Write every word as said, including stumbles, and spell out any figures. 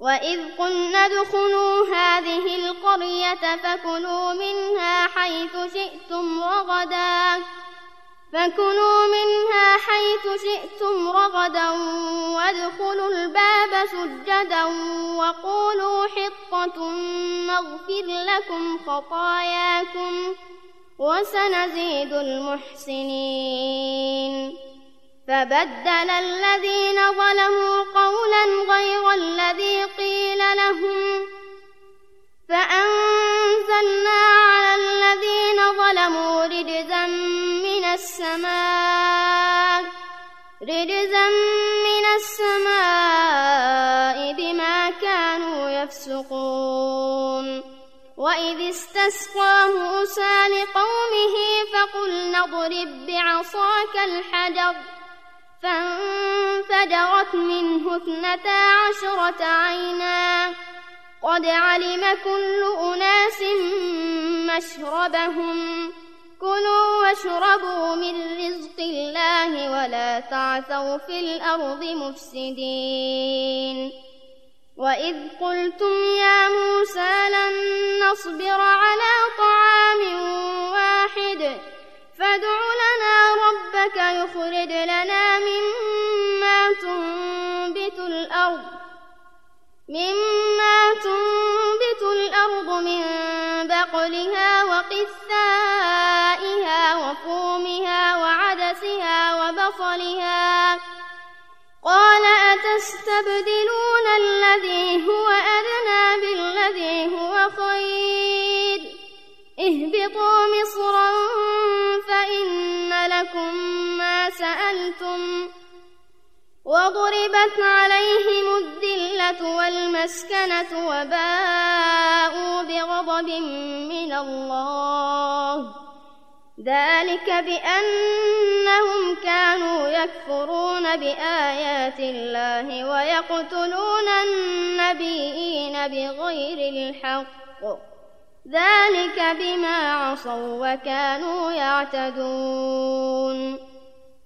وإذ قلنا ادخلوا هذه القرية فكلوا منها حيث شئتم رغدا فكلوا منها حيث شئتم رغدا وادخلوا الباب سجدا وقولوا حطة نغفر لكم خطاياكم وسنزيد المحسنين. فبدل الذين ظلموا قولا غير الذي قيل لهم فأنزلنا على الذين ظلموا رجزا من السماء رجزا من السماء بما كانوا يفسقون. وإذ استسقى موسى لقومه فقلنا اضرب بعصاك الحجر فانفجرت منه اثنتا عشرة عينا قد علم كل أناس مشربهم كلوا واشربوا من رزق الله ولا تعثوا في الأرض مفسدين. وإذ قلتم يا موسى لن نصبر على طعام واحد فادع لنا ربك يخرج لنا مما تنبت الأرض مما تنبت الأرض من بقلها وقثائها وفومها وعدسها وبصلها قال أتستبدلون الذي هو أدنى بالذي هو خير اهبطوا مصرا فإن لكم ما سألتم وضربت عليهم الذلة والمسكنة وباءوا بغضب من الله ذلك بأنهم كانوا يكفرون بآيات الله ويقتلون النبيين بغير الحق ذلك بما عصوا وكانوا يعتدون.